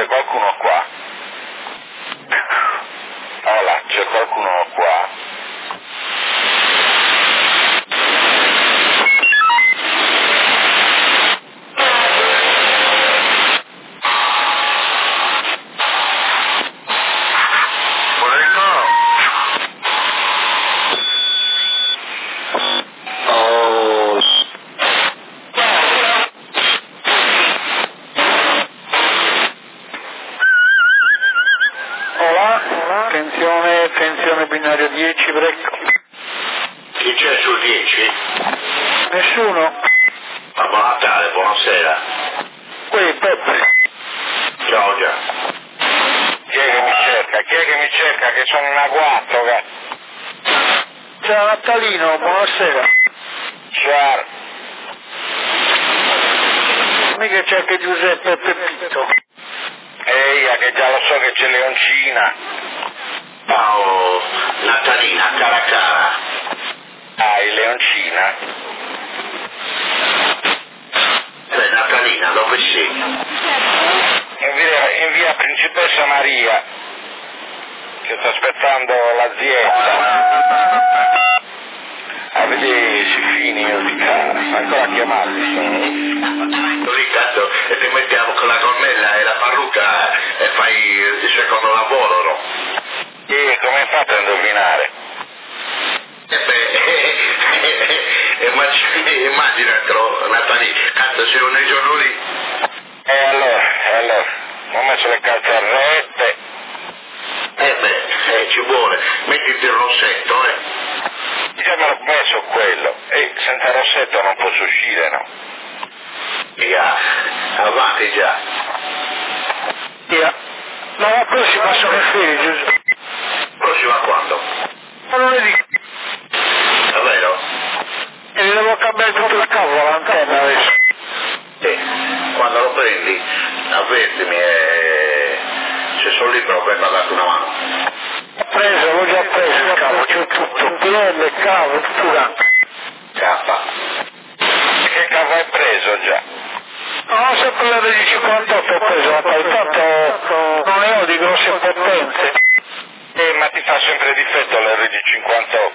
qualcuno qua? Hola, c'è qualcuno qua? Attenzione binario 10, break. Chi c'è sul 10? Nessuno? Babbo Natale, buonasera. Qui, Peppe. Ciao già. Chi è che mi cerca? Chi è che mi cerca? Che sono in agguato, Ciao Natalino, buonasera. Ciao. Mica c'è che Giuseppe Peppito. Eia, che già lo so che c'è Leoncina. Ciao Natalina, cara cara. Hai Leoncina? Natalina, dove sei? In via Principessa Maria, che sta aspettando l'azienda. A vedere si fini io di cara, ancora a chiamarmi sono. Riccardo, e ti mettiamo con la gonnella e la parrucca e fai il secondo lavoro, no? E come fate a indovinare? Immaginatelo, Natali, cazzo sei un giorno lì. Allora, ho messo le calzarrette. Ci vuole, mettiti il rossetto, Già me l'ho messo quello, e senza rossetto non posso uscire, no? Avanti già. Ma la prossima sono le ferie, Giuseppe. Prossima quando? Ma lunedì. Davvero? E gli devo cambiare tutto il cavo all'antenna adesso. Quando lo prendi, avvertimi e se sono libero vengo a darti una mano. L'ho già preso il cavo, c'è tutto, PL, il cavo, tutto là. Che cavo hai preso già? No, sempre la RG58 ho preso la poi, tanto non ne ho di grosse potenze. Ma ti fa sempre difetto l'RG58?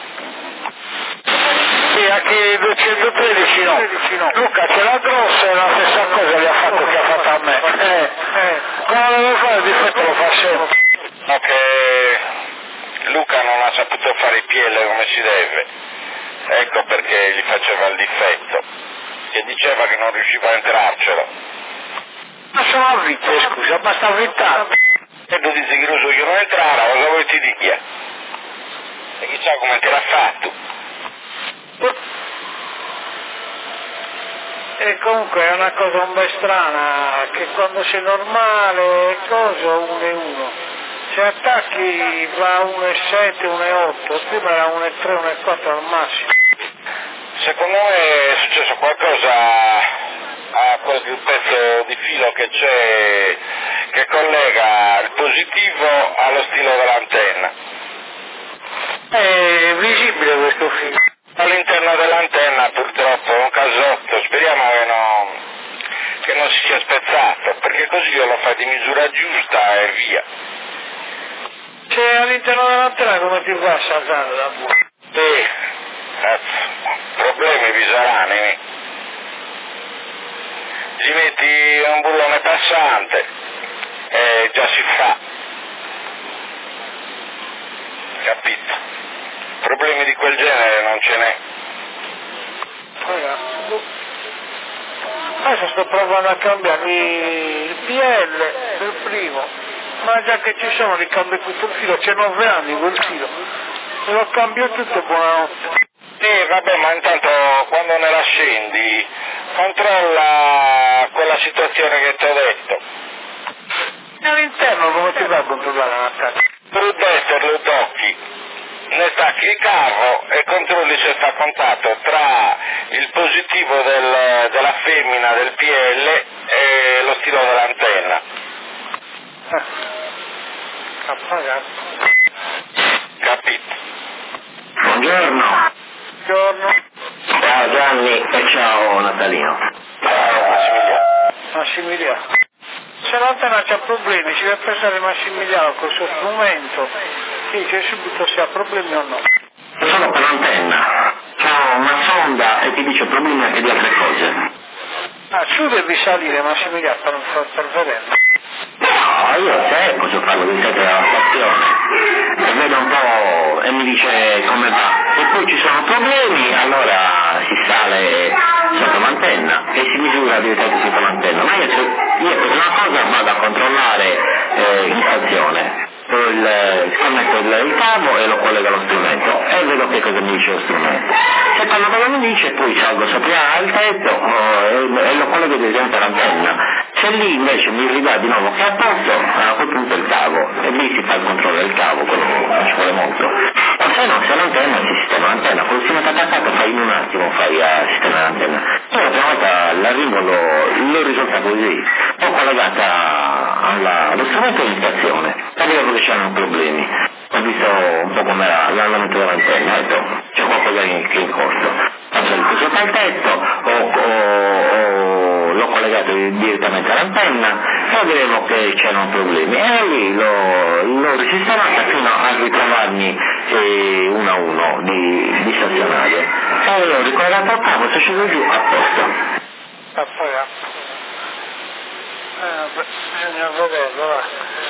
Sì, anche il 213 no. Luca ce l'ha grossa e la stessa cosa gli ha fatto che ha fatto a me. Come lo devo fare il difetto lo fa sempre. No, che Luca non ha saputo fare i PL come si deve. Ecco perché gli faceva il difetto. E diceva che non riusciva a entrarcelo. Ma sono a vite, scusa, basta avvitare. E tu dici che lo so io non entrare, cosa vuoi ti dica? E chissà come te l'ha fatto. E comunque è una cosa un po' strana, che quando sei normale, cosa 1 e 1. Se attacchi va 1,7, 1,8, prima era 1,3, 1,4 al massimo. Secondo me è successo qualcosa a quel pezzo di filo che c'è, che collega il positivo allo stilo dell'antenna. È visibile questo filo. All'interno dell'antenna purtroppo è un casotto, speriamo che non si sia spezzato, perché così io lo fai di misura giusta e via. C'è all'interno dell'antenna come ti fa a saltare da buona? Problemi vi saranno. Ci metti un bullone passante e già si fa. Capito? Problemi di quel genere non ce n'è. Adesso sto provando a cambiare il PL del primo, ma già che ci sono ricambio tutto il filo, c'è 9 anni quel filo, e lo cambio tutto, buonanotte. Vabbè, ma intanto quando ne la scendi controlla quella situazione che ti ho detto. E all'interno come ti va a controllare la casa? Sul destro lo tocchi, ne stacchi il cavo e controlli se sta a contatto tra il positivo della femmina del PL e lo stilo dell'antenna. Capito? Buongiorno. Buongiorno. Ciao Gianni e ciao Natalino. Ciao Massimiliano. Massimiliano. se l'antenna c'ha problemi, ci deve pensare Massimiliano col suo strumento, dice subito se ha problemi o no. Solo per l'antenna, c'è una sonda e ti dice problemi anche di altre cose. Ah, su devi salire Massimiliano per vedere. No, io se posso farlo di sette dalla stazione e vedo un po' e mi dice come va. E poi ci sono problemi, allora si sale sotto l'antenna e si misura direttamente sotto l'antenna. Ma io per una cosa vado a controllare in stazione, sconnetto il cavo e lo collego allo strumento e vedo che cosa mi dice lo strumento. Se quello che mi dice poi salgo sopra al tetto e lo collego direttamente all'antenna. Se lì invece mi ridà di nuovo che è a posto, a quel punto il cavo, e lì si fa il controllo del cavo, quello non ci vuole molto. O se no, se l'antenna si sistema l'antenna, con lo strumento attaccato fai in un attimo, fai a sistemare l'antenna. Io la prima volta l'arrivo l'ho risolta così, ho collegata allo strumento di stazione, sapevo che c'erano problemi, ho visto un po' come la mettevo l'antenna, ho detto c'è qualcosa che è in corso, ho salito sopra il tetto, l'ho collegato direttamente all'antenna e vedevo che c'erano problemi e lì l'ho risistemata fino a ritrovarmi uno a uno di stazionario e l'ho ricollegato al cavo, sono sceso giù a posto. Ah, poi bisogna vederlo, va.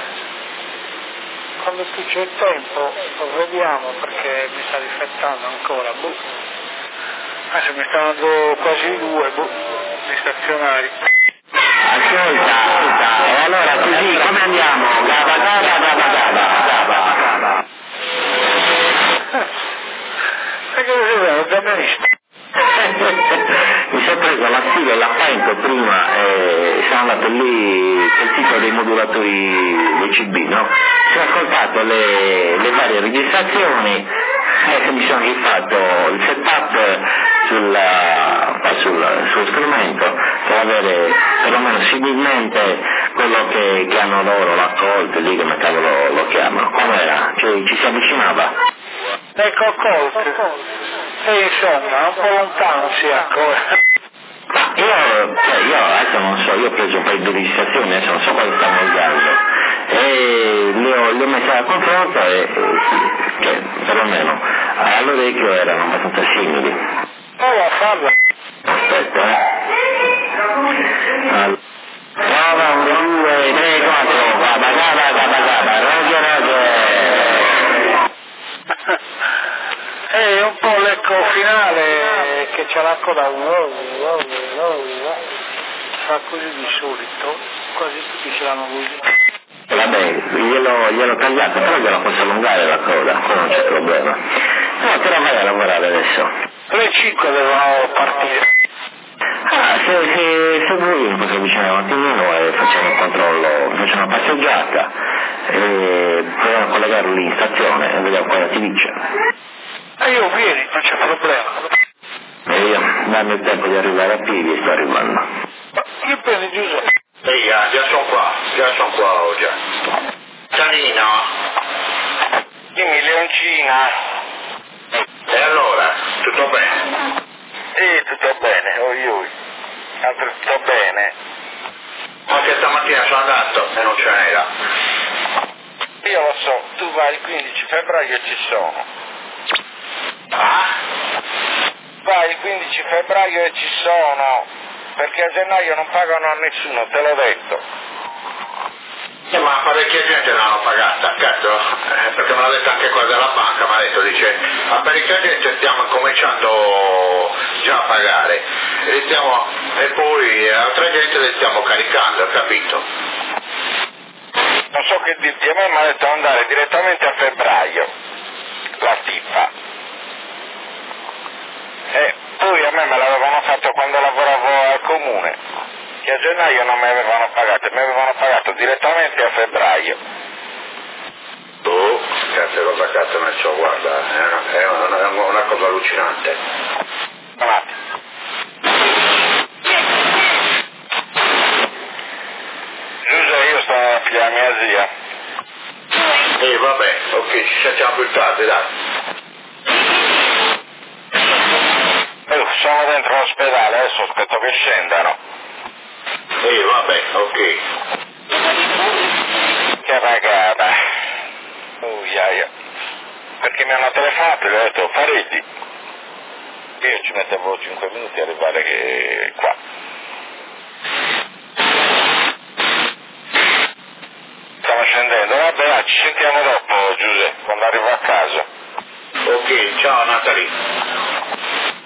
Quando più c'è tempo lo vediamo perché mi sta difettando ancora, adesso mi stanno dando quasi 2 di stazionari. Ascolta, e allora così come andiamo? Gaba. E che lo giornalista? Mi sono preso la sfida e la Fento prima e sono andato lì sul sito dei modulatori DCB, no? Ho ascoltato le varie registrazioni e mi sono rifatto il setup sullo strumento per avere perlomeno similmente quello che hanno loro, l'accolto lì, come cavolo lo chiamano. Com'era? Cioè, ci si avvicinava? Ecco, colto. E insomma, un po' lontano si è ancora. Io adesso non so, io ho preso un paio di registrazioni, adesso non so cosa stanno usando e le ho messe a confronto e sì, cioè, perlomeno all'orecchio erano abbastanza simili. Prova a farlo. Aspetta, prova 1, 2, 3, 4, gaba, Roger. E un po' l'eco finale che c'è la coda, fa così di solito, quasi tutti ce l'hanno così. Vabbè, gliel'ho tagliato, però gliela posso allungare la coda, qua non c'è problema. No, però vai a lavorare adesso. Le 5 devono partire. Ah, se vuoi mi potrei avvicinare un attimino e facciamo un controllo, facciamo una passeggiata e proviamo a collegarlo lì in stazione e vediamo cosa ti dice. E io vieni, non c'è problema. E io, dammi il tempo di arrivare a piedi e sto arrivando. Ma io prendo Giuseppe. Ehi, già sono qua oggi. Cianino? Dimmi, Leoncina. E allora, tutto bene? Sì, tutto bene, oi. Altro tutto bene. Ma che stamattina sono andato e non ce n'era. Io lo so, tu vai il 15 febbraio e ci sono. Ah? Vai il 15 febbraio e ci sono, perché a gennaio non pagano a nessuno, te l'ho detto. Ma parecchia gente l'hanno pagata, cazzo, perché me l'ha detto anche qua della banca, mi ha detto, dice, a parecchia gente stiamo cominciando già a pagare, e poi altra gente le stiamo caricando, capito? Non so che dirti, a me mi ha detto andare direttamente a febbraio, la tipa. E poi a me l'avevano fatto quando lavoravo al comune, che a gennaio non mi avevano pagato, mi avevano pagato direttamente a febbraio. Oh, cazzo non so, guarda, è una cosa allucinante. Un attimo. Giuseppe, io sto a pigliare mia zia. Vabbè, ok, ci sentiamo più tardi, dai. Sono dentro l'ospedale, adesso aspetto che scendano. Vabbè, ok. ragata. Perché mi hanno telefonato e gli ho detto Faretti. Io ci mettevo 5 minuti a arrivare qua. Stiamo scendendo, vabbè, ci sentiamo dopo Giuseppe, quando arrivo a casa. Ok, ciao Natalie.